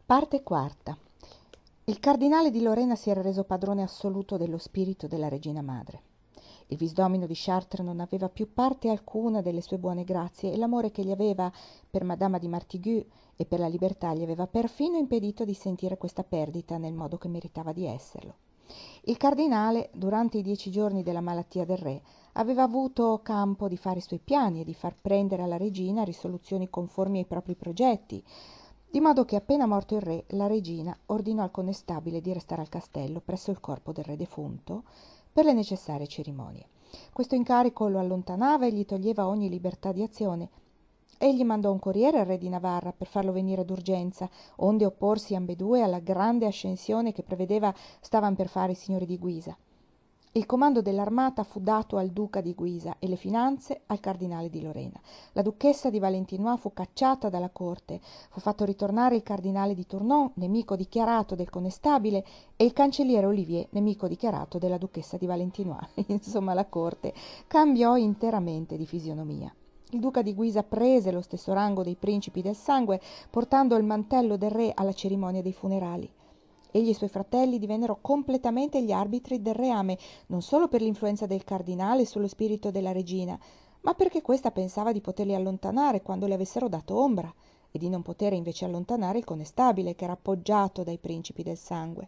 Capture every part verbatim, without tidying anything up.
Parte quarta. Il cardinale di Lorena si era reso padrone assoluto dello spirito della regina madre. Il visdomino di Chartres non aveva più parte alcuna delle sue buone grazie e l'amore che gli aveva per Madama di Martigue e per la libertà gli aveva perfino impedito di sentire questa perdita nel modo che meritava di esserlo. Il cardinale, durante i dieci giorni della malattia del re, aveva avuto campo di fare i suoi piani e di far prendere alla regina risoluzioni conformi ai propri progetti, di modo che appena morto il re, la regina ordinò al connestabile di restare al castello presso il corpo del re defunto per le necessarie cerimonie. Questo incarico lo allontanava e gli toglieva ogni libertà di azione. Egli mandò un corriere al re di Navarra per farlo venire d'urgenza, onde opporsi ambedue alla grande ascensione che prevedeva stavan per fare i signori di Guisa. Il comando dell'armata fu dato al duca di Guisa e le finanze al cardinale di Lorena. La duchessa di Valentinois fu cacciata dalla corte, fu fatto ritornare il cardinale di Tournon, nemico dichiarato del connestabile, e il cancelliere Olivier, nemico dichiarato della duchessa di Valentinois. Insomma, la corte cambiò interamente di fisionomia. Il duca di Guisa prese lo stesso rango dei principi del sangue, portando il mantello del re alla cerimonia dei funerali. Egli e i suoi fratelli divennero completamente gli arbitri del reame, non solo per l'influenza del cardinale sullo spirito della regina, ma perché questa pensava di poterli allontanare quando le avessero dato ombra, e di non potere invece allontanare il connestabile, che era appoggiato dai principi del sangue.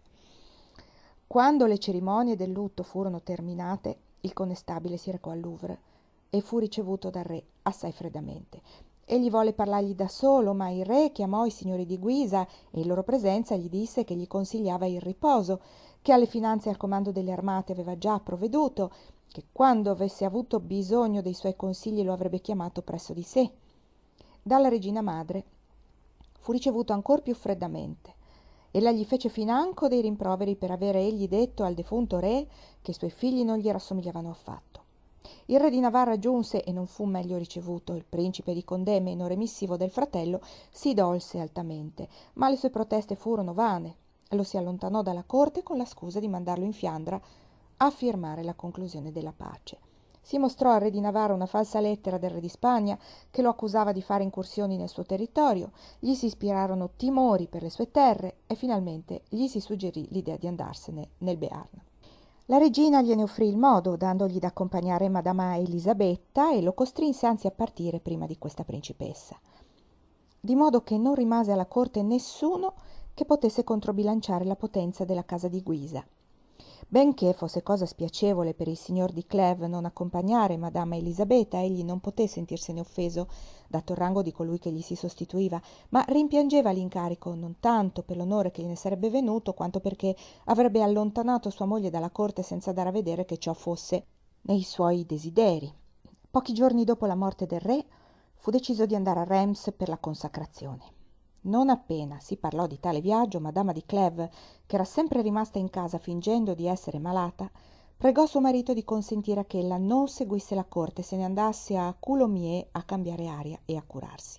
Quando le cerimonie del lutto furono terminate, il connestabile si recò al Louvre e fu ricevuto dal re assai freddamente. Egli volle parlargli da solo, ma il re chiamò i signori di Guisa e in loro presenza gli disse che gli consigliava il riposo, che alle finanze e al comando delle armate aveva già provveduto, che quando avesse avuto bisogno dei suoi consigli lo avrebbe chiamato presso di sé. Dalla regina madre fu ricevuto ancor più freddamente. Ella gli fece financo dei rimproveri per avere egli detto al defunto re che i suoi figli non gli rassomigliavano affatto. Il re di Navarra giunse e non fu meglio ricevuto. Il principe di Condé, meno remissivo del fratello, si dolse altamente, ma le sue proteste furono vane. Lo si allontanò dalla corte con la scusa di mandarlo in Fiandra a firmare la conclusione della pace. Si mostrò al re di Navarra una falsa lettera del re di Spagna che lo accusava di fare incursioni nel suo territorio, gli si ispirarono timori per le sue terre e finalmente gli si suggerì l'idea di andarsene nel Béarn. La regina gliene offrì il modo, dandogli da accompagnare Madama Elisabetta, e lo costrinse anzi a partire prima di questa principessa, di modo che non rimase alla corte nessuno che potesse controbilanciare la potenza della casa di Guisa. Benché fosse cosa spiacevole per il signor di Clèves non accompagnare Madama Elisabetta, egli non poté sentirsene offeso, dato il rango di colui che gli si sostituiva, ma rimpiangeva l'incarico non tanto per l'onore che gliene sarebbe venuto, quanto perché avrebbe allontanato sua moglie dalla corte senza dare a vedere che ciò fosse nei suoi desideri. Pochi giorni dopo la morte del re, fu deciso di andare a Reims per la consacrazione. Non appena si parlò di tale viaggio, Madama di Clèves, che era sempre rimasta in casa fingendo di essere malata, pregò suo marito di consentire che ella non seguisse la corte e se ne andasse a Coulommiers a cambiare aria e a curarsi.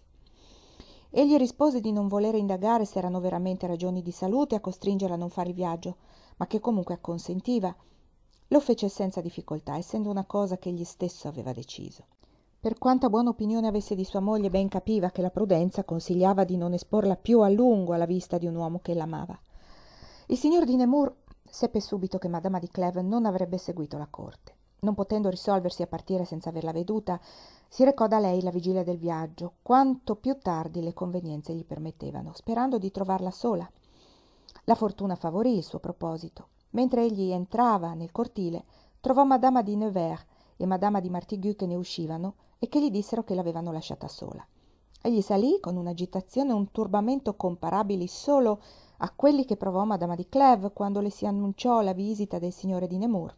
Egli rispose di non volere indagare se erano veramente ragioni di salute a costringerla a non fare il viaggio, ma che comunque acconsentiva. Lo fece senza difficoltà, essendo una cosa che egli stesso aveva deciso. Per quanta buona opinione avesse di sua moglie, ben capiva che la prudenza consigliava di non esporla più a lungo alla vista di un uomo che l'amava. Il signor di Nemours seppe subito che Madama di Clèves non avrebbe seguito la corte. Non potendo risolversi a partire senza averla veduta, si recò da lei la vigilia del viaggio, quanto più tardi le convenienze gli permettevano, sperando di trovarla sola. La fortuna favorì il suo proposito. Mentre egli entrava nel cortile, trovò Madama di Nevers e Madama di Martigue che ne uscivano e che gli dissero che l'avevano lasciata sola. Egli salì con un'agitazione e un turbamento comparabili solo a quelli che provò Madama di Clèves quando le si annunciò la visita del signore di Nemours.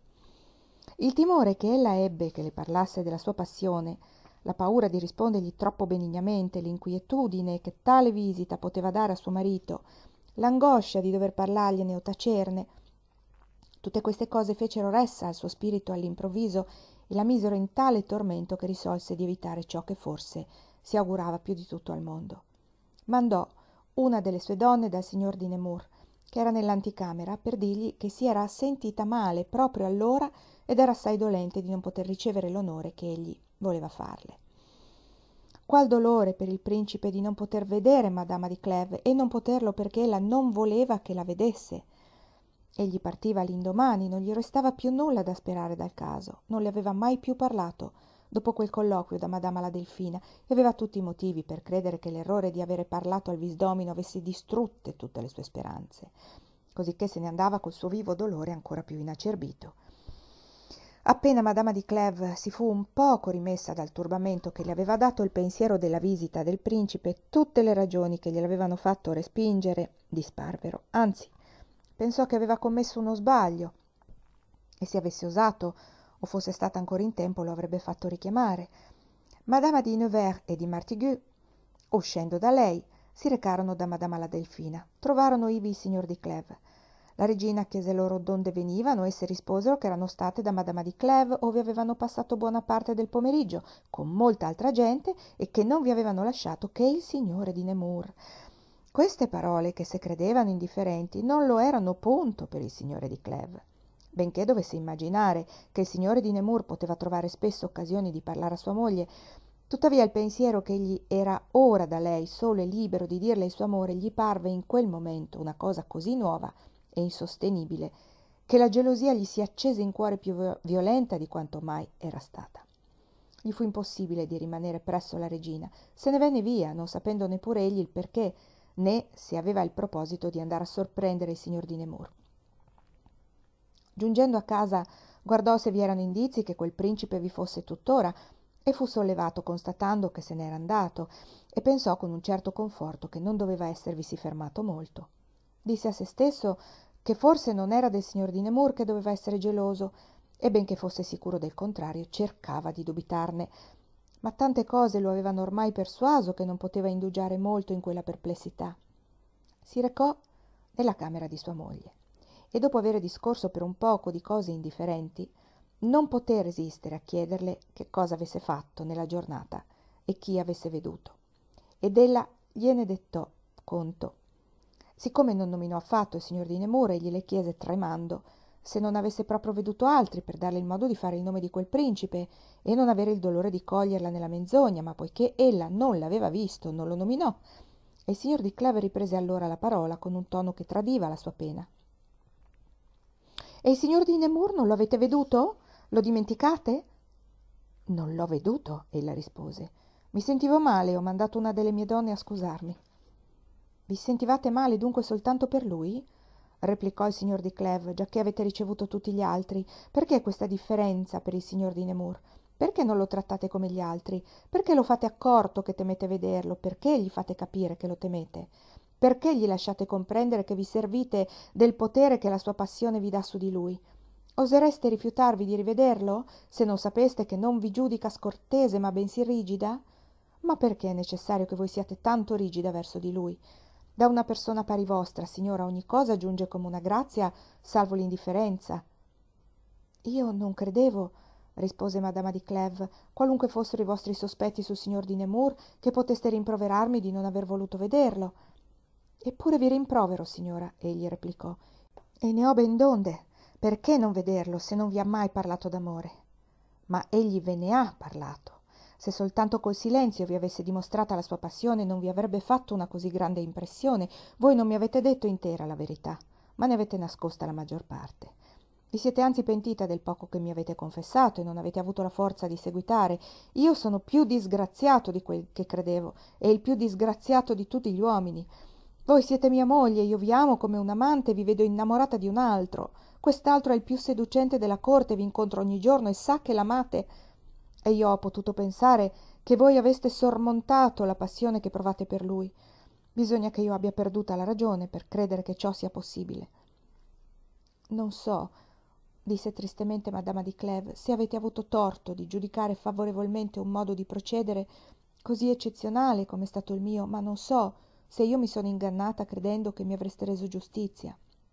Il timore che ella ebbe che le parlasse della sua passione, la paura di rispondergli troppo benignamente, l'inquietudine che tale visita poteva dare a suo marito, l'angoscia di dover parlargliene o tacerne, tutte queste cose fecero ressa al suo spirito all'improvviso e la misero in tale tormento che risolse di evitare ciò che forse si augurava più di tutto al mondo. Mandò una delle sue donne dal signor di Nemours, che era nell'anticamera, per dirgli che si era sentita male proprio allora ed era assai dolente di non poter ricevere l'onore che egli voleva farle. Qual dolore per il principe di non poter vedere madama di Clèves e non poterlo perché ella non voleva che la vedesse. Egli partiva l'indomani, non gli restava più nulla da sperare dal caso, non le aveva mai più parlato dopo quel colloquio da madama la Delfina e aveva tutti i motivi per credere che l'errore di avere parlato al visdomino avesse distrutte tutte le sue speranze, cosicché se ne andava col suo vivo dolore ancora più inacerbito. Appena madama di Clèves si fu un poco rimessa dal turbamento che le aveva dato il pensiero della visita del principe, tutte le ragioni che gliel'avevano fatto respingere disparvero, anzi pensò che aveva commesso uno sbaglio e se avesse osato o fosse stata ancora in tempo lo avrebbe fatto richiamare. Madama di Nevers e di Martigues, uscendo da lei, si recarono da madama la Delfina. Trovarono ivi il signor di Clèves. La regina chiese loro donde venivano, esse risposero che erano state da madama di Clèves, ove avevano passato buona parte del pomeriggio con molta altra gente e che non vi avevano lasciato che il signore di Nemours. Queste parole, che se credevano indifferenti, non lo erano punto per il signore di Clèves. Benché dovesse immaginare che il signore di Nemours poteva trovare spesso occasioni di parlare a sua moglie, tuttavia il pensiero che egli era ora da lei solo e libero di dirle il suo amore gli parve in quel momento una cosa così nuova e insostenibile che la gelosia gli si accese in cuore più violenta di quanto mai era stata. Gli fu impossibile di rimanere presso la regina, se ne venne via, non sapendo neppure egli il perché, né se aveva il proposito di andare a sorprendere il signor di Nemours. Giungendo a casa guardò se vi erano indizi che quel principe vi fosse tuttora e fu sollevato constatando che se n'era andato e pensò con un certo conforto che non doveva esservisi fermato molto. Disse a se stesso che forse non era del signor di Nemours che doveva essere geloso e benché fosse sicuro del contrario cercava di dubitarne, ma tante cose lo avevano ormai persuaso che non poteva indugiare molto in quella perplessità. Si recò nella camera di sua moglie e dopo avere discorso per un poco di cose indifferenti non poté resistere a chiederle che cosa avesse fatto nella giornata e chi avesse veduto, ed ella gliene dettò conto. Siccome non nominò affatto il signor di Nemours, egli le chiese tremando se non avesse proprio veduto altri per darle il modo di fare il nome di quel principe e non avere il dolore di coglierla nella menzogna, ma poiché ella non l'aveva visto non lo nominò, e il signor di Clèves riprese allora la parola con un tono che tradiva la sua pena. E il signor di Nemours non lo avete veduto? Lo dimenticate? Non l'ho veduto, ella rispose. Mi sentivo male e ho mandato una delle mie donne a scusarmi. Vi sentivate male dunque soltanto per lui? Replicò il signor di Clèves, giacché avete ricevuto tutti gli altri. Perché questa differenza per il signor di Nemours? Perché non lo trattate come gli altri? Perché lo fate accorto che temete vederlo? Perché gli fate capire che lo temete? Perché gli lasciate comprendere che vi servite del potere che la sua passione vi dà su di lui? Osereste rifiutarvi di rivederlo, se non sapeste che non vi giudica scortese ma bensì rigida? Ma perché è necessario che voi siate tanto rigida verso di lui? Da una persona pari vostra, signora, ogni cosa giunge come una grazia, salvo l'indifferenza. Io non credevo, rispose madama di Clèves, qualunque fossero i vostri sospetti sul signor di Nemours, che poteste rimproverarmi di non aver voluto vederlo. Eppure vi rimprovero, signora, egli replicò, e ne ho ben donde. Perché non vederlo se non vi ha mai parlato d'amore? Ma egli ve ne ha parlato. Se soltanto col silenzio vi avesse dimostrata la sua passione non vi avrebbe fatto una così grande impressione. Voi non mi avete detto intera la verità, ma ne avete nascosta la maggior parte. Vi siete anzi pentita del poco che mi avete confessato e non avete avuto la forza di seguitare. Io sono più disgraziato di quel che credevo e il più disgraziato di tutti gli uomini. Voi siete mia moglie, io vi amo come un amante e vi vedo innamorata di un altro. Quest'altro è il più seducente della corte, vi incontro ogni giorno e sa che l'amate. E io ho potuto pensare che voi aveste sormontato la passione che provate per lui. Bisogna che io abbia perduta la ragione per credere che ciò sia possibile. Non so, disse tristemente madama di Clèves, se avete avuto torto di giudicare favorevolmente un modo di procedere così eccezionale come è stato il mio, ma non so se io mi sono ingannata credendo che mi avreste reso giustizia.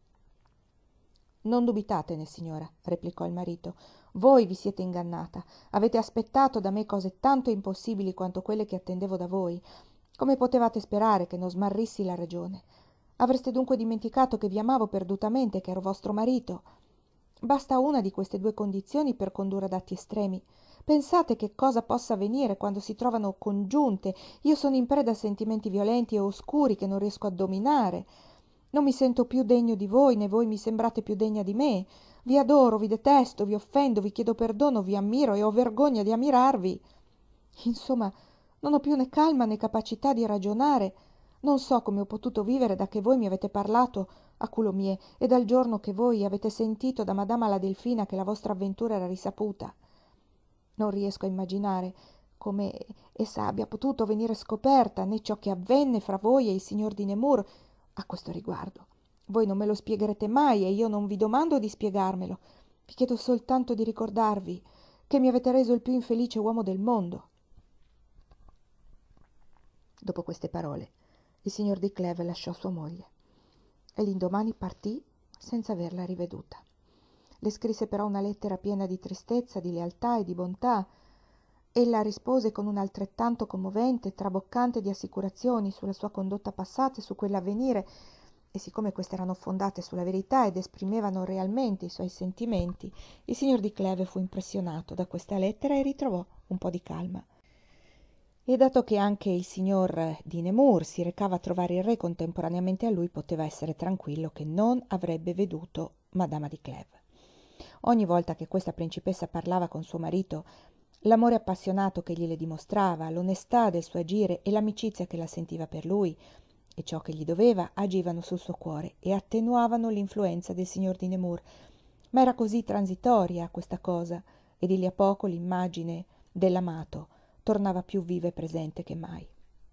Non dubitatene, signora, replicò il marito. Voi vi siete ingannata. Avete aspettato da me cose tanto impossibili quanto quelle che attendevo da voi. Come potevate sperare che non smarrissi la ragione? Avreste dunque dimenticato che vi amavo perdutamente, che ero vostro marito? Basta una di queste due condizioni per condurre ad atti estremi. Pensate che cosa possa avvenire quando si trovano congiunte. Io sono in preda a sentimenti violenti e oscuri che non riesco a dominare. Non mi sento più degno di voi, né voi mi sembrate più degna di me. Vi adoro, vi detesto, vi offendo, vi chiedo perdono, vi ammiro e ho vergogna di ammirarvi. Insomma, non ho più né calma né capacità di ragionare. Non so come ho potuto vivere da che voi mi avete parlato a Coulommiers e dal giorno che voi avete sentito da madama la Delfina che la vostra avventura era risaputa. Non riesco a immaginare come essa abbia potuto venire scoperta, né ciò che avvenne fra voi e il signor di Nemours a questo riguardo. Voi non me lo spiegherete mai e io non vi domando di spiegarmelo. Vi chiedo soltanto di ricordarvi che mi avete reso il più infelice uomo del mondo. Dopo queste parole, il signor di Clèves lasciò sua moglie e l'indomani partì senza averla riveduta. Le scrisse però una lettera piena di tristezza, di lealtà e di bontà. Ella rispose con un altrettanto commovente, traboccante di assicurazioni sulla sua condotta passata e su quella a venire, e siccome queste erano fondate sulla verità ed esprimevano realmente i suoi sentimenti, il signor di Clèves fu impressionato da questa lettera e ritrovò un po' di calma. E dato che anche il signor di Nemours si recava a trovare il re contemporaneamente a lui, poteva essere tranquillo che non avrebbe veduto madama di Clèves. Ogni volta che questa principessa parlava con suo marito, l'amore appassionato che gliele dimostrava, l'onestà del suo agire e l'amicizia che la sentiva per lui e ciò che gli doveva agivano sul suo cuore e attenuavano l'influenza del signor di Nemours, ma era così transitoria questa cosa e di lì a poco l'immagine dell'amato tornava più viva e presente che mai.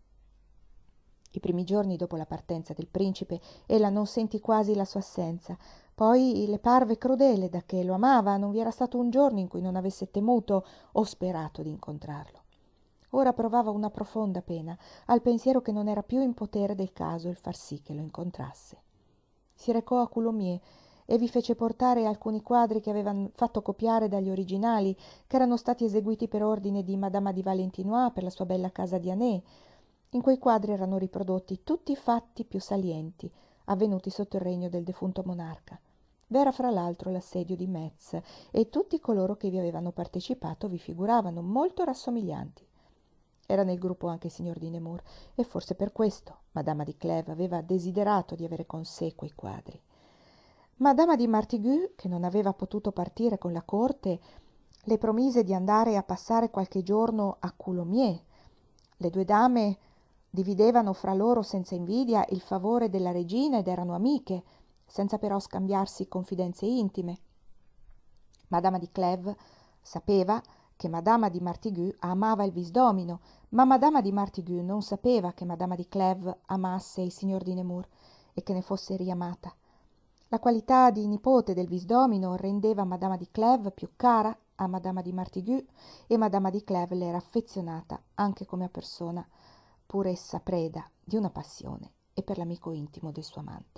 I primi giorni dopo la partenza del principe ella non sentì quasi la sua assenza. Poi le parve crudele, da che lo amava non vi era stato un giorno in cui non avesse temuto o sperato di incontrarlo. Ora provava una profonda pena al pensiero che non era più in potere del caso il far sì che lo incontrasse. Si recò a Coulommiers e vi fece portare alcuni quadri che aveva fatto copiare dagli originali, che erano stati eseguiti per ordine di madama di Valentinois per la sua bella casa di Anet. In quei quadri erano riprodotti tutti i fatti più salienti avvenuti sotto il regno del defunto monarca. V'era fra l'altro l'assedio di Metz e tutti coloro che vi avevano partecipato vi figuravano molto rassomiglianti. Era nel gruppo anche il signor di Nemours e forse per questo madama di Clèves aveva desiderato di avere con sé quei quadri. Madama di Martigues, che non aveva potuto partire con la corte, le promise di andare a passare qualche giorno a Coulommiers. Le due dame dividevano fra loro senza invidia il favore della regina ed erano amiche, senza però scambiarsi confidenze intime. Madama di Clèves sapeva che madama di Martigues amava il visdomino, ma madama di Martigues non sapeva che madama di Clèves amasse il signor di Nemours e che ne fosse riamata. La qualità di nipote del visdomino rendeva madama di Clèves più cara a madama di Martigues e madama di Clèves le era affezionata anche come a persona, pur essa preda di una passione e per l'amico intimo del suo amante.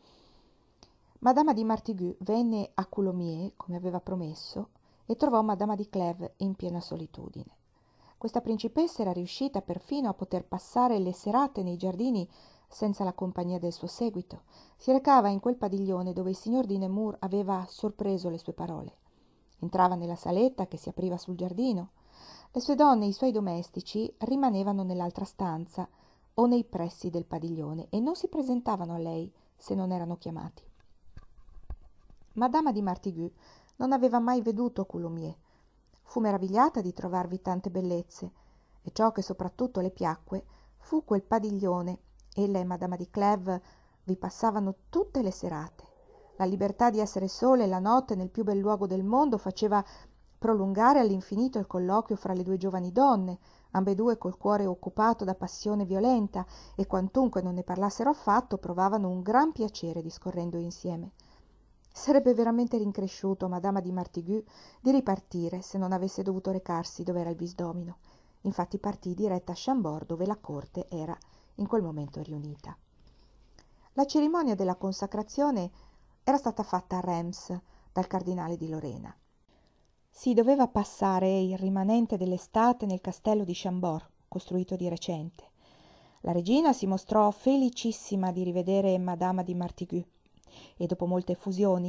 Madama di Martigues venne a Coulommiers, come aveva promesso, e trovò madama di Clèves in piena solitudine. Questa principessa era riuscita perfino a poter passare le serate nei giardini senza la compagnia del suo seguito. Si recava in quel padiglione dove il signor di Nemours aveva sorpreso le sue parole. Entrava nella saletta che si apriva sul giardino. Le sue donne e i suoi domestici rimanevano nell'altra stanza o nei pressi del padiglione e non si presentavano a lei se non erano chiamati. Madama di Martigues non aveva mai veduto Coulommiers. Fu meravigliata di trovarvi tante bellezze e ciò che soprattutto le piacque fu quel padiglione. Ella e madama di Clèves vi passavano tutte le serate. La libertà di essere sole la notte nel più bel luogo del mondo faceva prolungare all'infinito il colloquio fra le due giovani donne, ambedue col cuore occupato da passione violenta, e quantunque non ne parlassero affatto provavano un gran piacere discorrendo insieme. Sarebbe veramente rincresciuto madama di Martigues di ripartire se non avesse dovuto recarsi dove era il visdomino. Infatti partì diretta a Chambord, dove la corte era in quel momento riunita. La cerimonia della consacrazione era stata fatta a Reims dal cardinale di Lorena. Si doveva passare il rimanente dell'estate nel castello di Chambord, costruito di recente. La regina si mostrò felicissima di rivedere madama di Martigues e dopo molte effusioni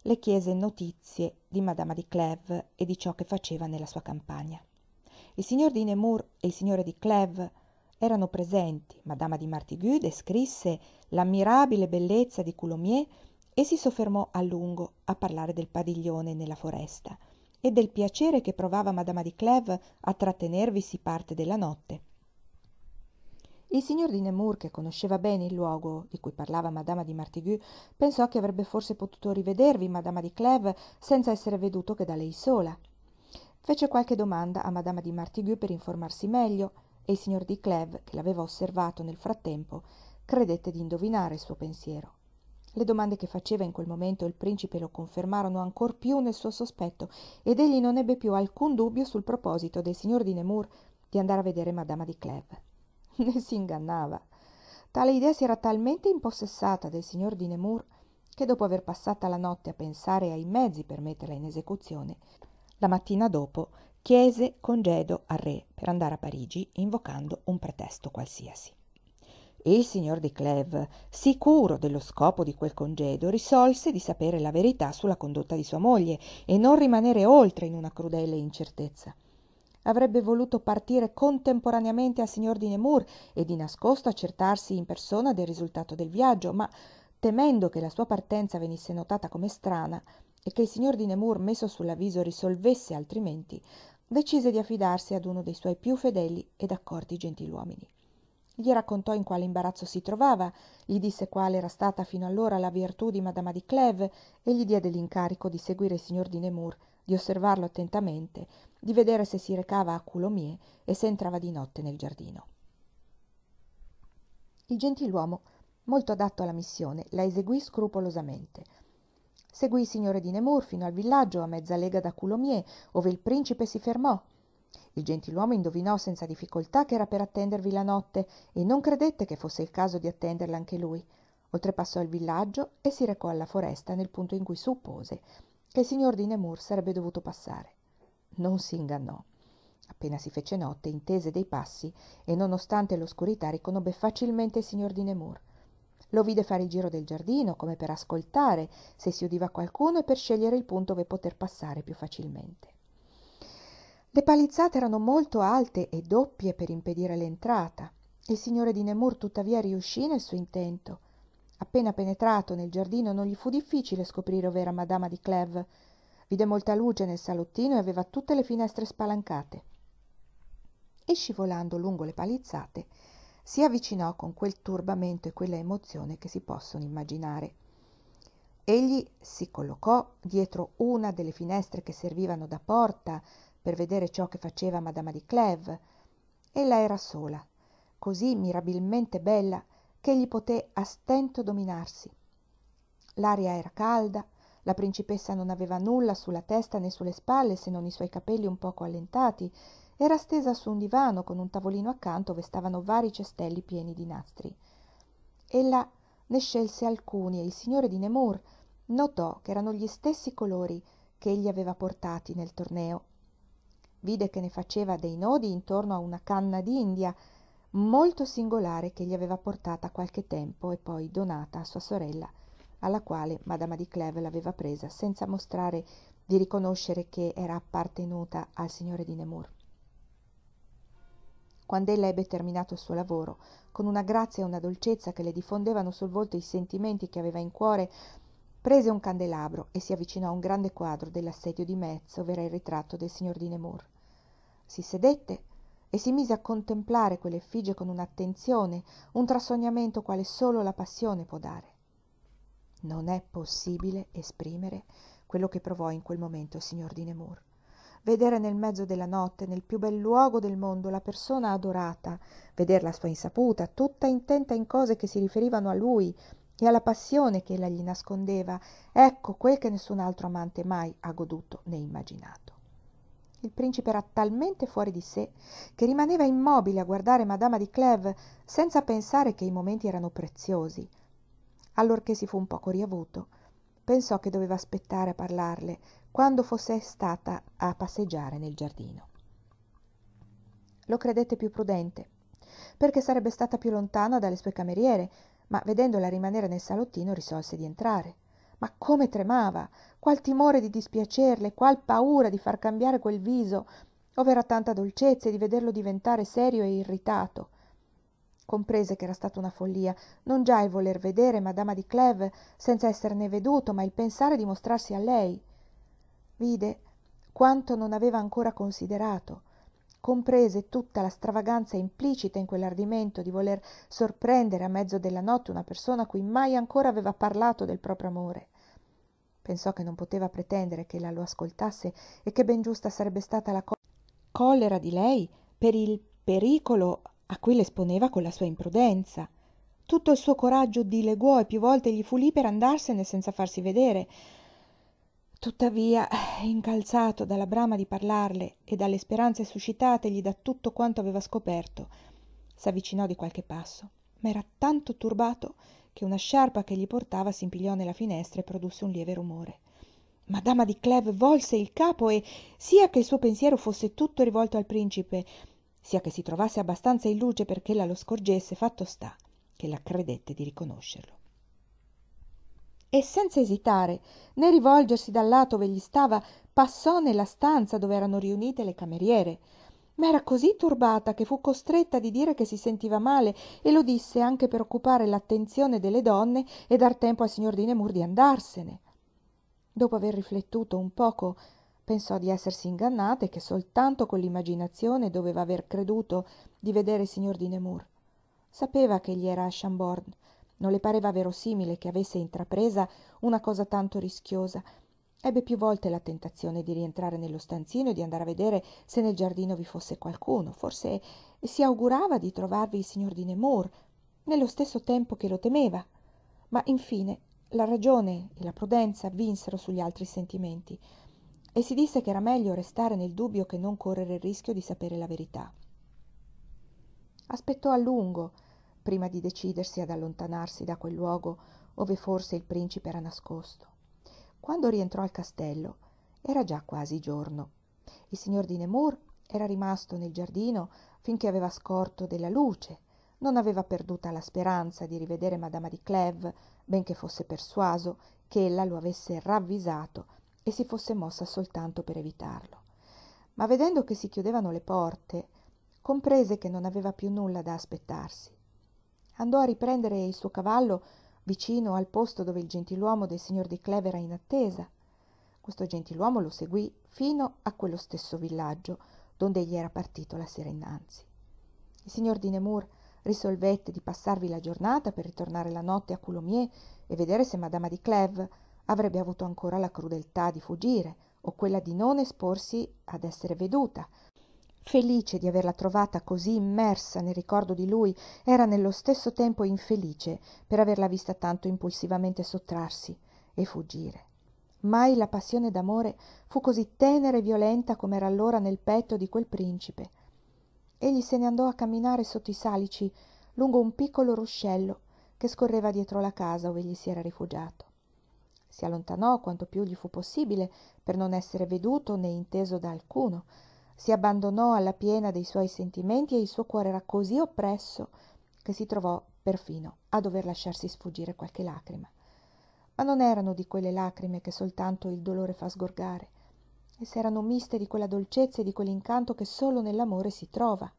le chiese notizie di Madama di Clèves e di ciò che faceva nella sua campagna. Il signor di Nemours e il signore di Clèves erano presenti. Madama di Martigues descrisse l'ammirabile bellezza di Coulommiers e si soffermò a lungo a parlare del padiglione nella foresta e del piacere che provava Madama di Clèves a trattenervisi parte della notte. Il signor di Nemours, che conosceva bene il luogo di cui parlava Madama di Martigues, pensò che avrebbe forse potuto rivedervi Madama di Clèves senza essere veduto che da lei sola. Fece qualche domanda a Madama di Martigues per informarsi meglio e il signor di Clèves, che l'aveva osservato nel frattempo, credette di indovinare il suo pensiero. Le domande che faceva in quel momento il principe lo confermarono ancor più nel suo sospetto ed egli non ebbe più alcun dubbio sul proposito del signor di Nemours di andare a vedere Madama di Clèves. Ne si ingannava. Tale idea si era talmente impossessata del signor di Nemours che dopo aver passata la notte a pensare ai mezzi per metterla in esecuzione, la mattina dopo chiese congedo al re per andare a Parigi invocando un pretesto qualsiasi. Il signor di Clèves, sicuro dello scopo di quel congedo, risolse di sapere la verità sulla condotta di sua moglie e non rimanere oltre in una crudele incertezza. Avrebbe voluto partire contemporaneamente al signor di Nemours e di nascosto accertarsi in persona del risultato del viaggio, ma temendo che la sua partenza venisse notata come strana e che il signor di Nemours, messo sull'avviso, risolvesse altrimenti, decise di affidarsi ad uno dei suoi più fedeli ed accorti gentiluomini. Gli raccontò in quale imbarazzo si trovava, gli disse quale era stata fino allora la virtù di Madama di Clèves e gli diede l'incarico di seguire il signor di Nemours, di osservarlo attentamente, di vedere se si recava a Coulommiers e se entrava di notte nel giardino. Il gentiluomo, molto adatto alla missione, la eseguì scrupolosamente. Seguì il signore di Nemours fino al villaggio a mezza lega da Coulommiers, ove il principe si fermò. Il gentiluomo indovinò senza difficoltà che era per attendervi la notte e non credette che fosse il caso di attenderla anche lui. Oltrepassò il villaggio e si recò alla foresta nel punto in cui suppose che il signor di Nemours sarebbe dovuto passare. Non si ingannò. Appena si fece notte, intese dei passi e, nonostante l'oscurità, riconobbe facilmente il signor di Nemours. Lo vide fare il giro del giardino, come per ascoltare se si udiva qualcuno e per scegliere il punto dove poter passare più facilmente. Le palizzate erano molto alte e doppie per impedire l'entrata. Il signore di Nemours tuttavia riuscì nel suo intento. Appena penetrato nel giardino non gli fu difficile scoprire ov'era Madama di Clèves. Vide molta luce nel salottino e aveva tutte le finestre spalancate. E scivolando lungo le palizzate si avvicinò con quel turbamento e quella emozione che si possono immaginare. Egli si collocò dietro una delle finestre che servivano da porta per vedere ciò che faceva Madama di Clèves. Ella era sola, così mirabilmente bella che egli poté a stento dominarsi. L'aria era calda, la principessa non aveva nulla sulla testa né sulle spalle se non i suoi capelli un poco allentati. Era stesa su un divano con un tavolino accanto ove stavano vari cestelli pieni di nastri. Ella ne scelse alcuni e il signore di Nemours notò che erano gli stessi colori che egli aveva portati nel torneo. Vide che ne faceva dei nodi intorno a una canna d'India molto singolare che gli aveva portata qualche tempo e poi donata a sua sorella, alla quale Madama di Clèves l'aveva presa senza mostrare di riconoscere che era appartenuta al signore di Nemours. Quand'ella ebbe terminato il suo lavoro, con una grazia e una dolcezza che le diffondevano sul volto i sentimenti che aveva in cuore, prese un candelabro e si avvicinò a un grande quadro dell'assedio di Metz, ov'era il ritratto del signor di Nemours. Si sedette e si mise a contemplare quell'effigie con un'attenzione, un trasognamento quale solo la passione può dare. Non è possibile esprimere quello che provò in quel momento il signor di Nemours. Vedere nel mezzo della notte, nel più bel luogo del mondo, la persona adorata, vederla a sua insaputa, tutta intenta in cose che si riferivano a lui e alla passione che ella gli nascondeva, ecco quel che nessun altro amante mai ha goduto né immaginato. Il principe era talmente fuori di sé che rimaneva immobile a guardare Madama di Clèves senza pensare che i momenti erano preziosi. Allorché si fu un poco riavuto, pensò che doveva aspettare a parlarle quando fosse stata a passeggiare nel giardino. Lo credette più prudente, perché sarebbe stata più lontana dalle sue cameriere, ma vedendola rimanere nel salottino risolse di entrare. Ma come tremava! Qual timore di dispiacerle, qual paura di far cambiare quel viso, ov'era tanta dolcezza, e di vederlo diventare serio e irritato. Comprese che era stata una follia, non già il voler vedere madama di Clèves senza esserne veduto, ma il pensare di mostrarsi a lei. Vide quanto non aveva ancora considerato. Comprese tutta la stravaganza implicita in quell'ardimento di voler sorprendere a mezzo della notte una persona a cui mai ancora aveva parlato del proprio amore. Pensò che non poteva pretendere che ella lo ascoltasse e che ben giusta sarebbe stata la collera di lei per il pericolo a cui l'esponeva con la sua imprudenza. Tutto il suo coraggio dileguò e più volte gli fu lì per andarsene senza farsi vedere. Tuttavia, incalzato dalla brama di parlarle e dalle speranze suscitategli da tutto quanto aveva scoperto, s'avvicinò di qualche passo, ma era tanto turbato che una sciarpa che gli portava s'impigliò nella finestra e produsse un lieve rumore. Madama di Clèves volse il capo e, sia che il suo pensiero fosse tutto rivolto al principe, sia che si trovasse abbastanza in luce perché ella lo scorgesse, fatto sta che la credette di riconoscerlo. E senza esitare né rivolgersi dal lato ove gli stava, passò nella stanza dove erano riunite le cameriere. Ma era così turbata che fu costretta di dire che si sentiva male, e lo disse anche per occupare l'attenzione delle donne e dar tempo al signor di Nemours di andarsene. Dopo aver riflettuto un poco, pensò di essersi ingannata e che soltanto con l'immaginazione doveva aver creduto di vedere il signor di Nemours. Sapeva che egli era a Chambord. Non le pareva verosimile che avesse intrapresa una cosa tanto rischiosa. Ebbe più volte la tentazione di rientrare nello stanzino e di andare a vedere se nel giardino vi fosse qualcuno. Forse si augurava di trovarvi il signor di Nemours, nello stesso tempo che lo temeva. Ma infine la ragione e la prudenza vinsero sugli altri sentimenti e si disse che era meglio restare nel dubbio che non correre il rischio di sapere la verità. Aspettò a lungo prima di decidersi ad allontanarsi da quel luogo ove forse il principe era nascosto. Quando rientrò al castello era già quasi giorno. Il signor di Nemours era rimasto nel giardino finché aveva scorto della luce. Non aveva perduta la speranza di rivedere madama di Clèves, benché fosse persuaso che ella lo avesse ravvisato e si fosse mossa soltanto per evitarlo. Ma vedendo che si chiudevano le porte, comprese che non aveva più nulla da aspettarsi. Andò a riprendere il suo cavallo vicino al posto dove il gentiluomo del signor di Clèves era in attesa. Questo gentiluomo lo seguì fino a quello stesso villaggio donde egli era partito la sera innanzi. Il signor di Nemours risolvette di passarvi la giornata per ritornare la notte a Coulommiers e vedere se madama di Clèves avrebbe avuto ancora la crudeltà di fuggire o quella di non esporsi ad essere veduta. Felice di averla trovata così immersa nel ricordo di lui, era nello stesso tempo infelice per averla vista tanto impulsivamente sottrarsi e fuggire. Mai la passione d'amore fu così tenera e violenta come era allora nel petto di quel principe. Egli se ne andò a camminare sotto i salici lungo un piccolo ruscello che scorreva dietro la casa ove egli si era rifugiato. Si allontanò quanto più gli fu possibile per non essere veduto né inteso da alcuno. Si abbandonò alla piena dei suoi sentimenti e il suo cuore era così oppresso che si trovò perfino a dover lasciarsi sfuggire qualche lacrima. Ma non erano di quelle lacrime che soltanto il dolore fa sgorgare. Esse erano miste di quella dolcezza e di quell'incanto che solo nell'amore si trova.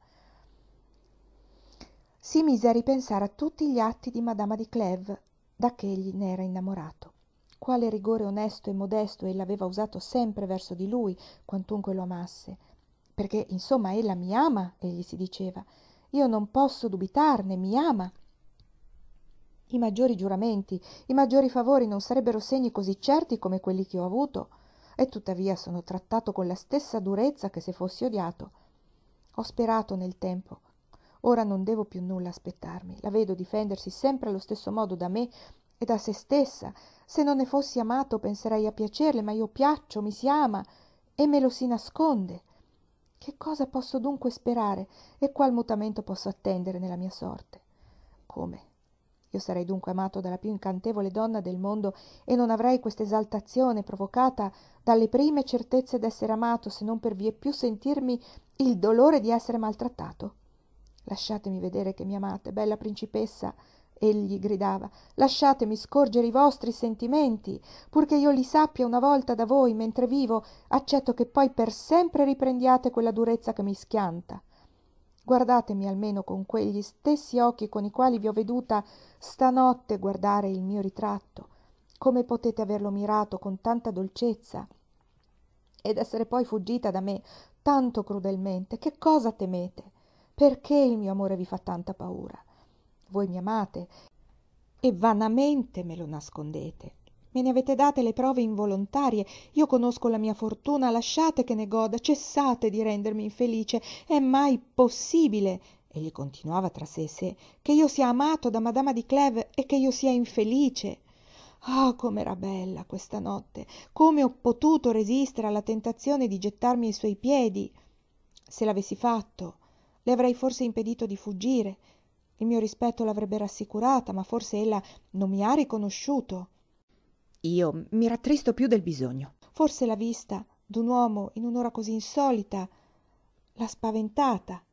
Si mise a ripensare a tutti gli atti di madama di Clèves da che egli ne era innamorato. Quale rigore onesto e modesto ella aveva usato sempre verso di lui, quantunque lo amasse. Perché, insomma, ella mi ama, egli si diceva. Io non posso dubitarne, mi ama. I maggiori giuramenti, i maggiori favori non sarebbero segni così certi come quelli che ho avuto, e tuttavia sono trattato con la stessa durezza che se fossi odiato. Ho sperato nel tempo. Ora non devo più nulla aspettarmi. La vedo difendersi sempre allo stesso modo da me e da se stessa. Se non ne fossi amato penserei a piacerle, ma io piaccio, mi si ama e me lo si nasconde. Che cosa posso dunque sperare e qual mutamento posso attendere nella mia sorte? Come? Io sarei dunque amato dalla più incantevole donna del mondo e non avrei questa esaltazione provocata dalle prime certezze d'essere amato, se non per vie più sentirmi il dolore di essere maltrattato? Lasciatemi vedere che mi amate, bella principessa, egli gridava, lasciatemi scorgere i vostri sentimenti, purché io li sappia una volta da voi mentre vivo, accetto che poi per sempre riprendiate quella durezza che mi schianta. Guardatemi almeno con quegli stessi occhi con i quali vi ho veduta stanotte guardare il mio ritratto. Come potete averlo mirato con tanta dolcezza ed essere poi fuggita da me tanto crudelmente? Che cosa temete? Perché il mio amore vi fa tanta paura? Voi mi amate e vanamente me lo nascondete. Me ne avete date le prove involontarie. Io conosco la mia fortuna, lasciate che ne goda, cessate di rendermi infelice. È mai possibile, egli continuava tra sé e sé, che io sia amato da madama di Clèves e che io sia infelice? Ah, com'era bella questa notte! Come ho potuto resistere alla tentazione di gettarmi ai suoi piedi? Se l'avessi fatto, le avrei forse impedito di fuggire. Il mio rispetto l'avrebbe rassicurata, ma forse ella non mi ha riconosciuto. Io mi rattristo più del bisogno. Forse la vista d'un uomo in un'ora così insolita l'ha spaventata.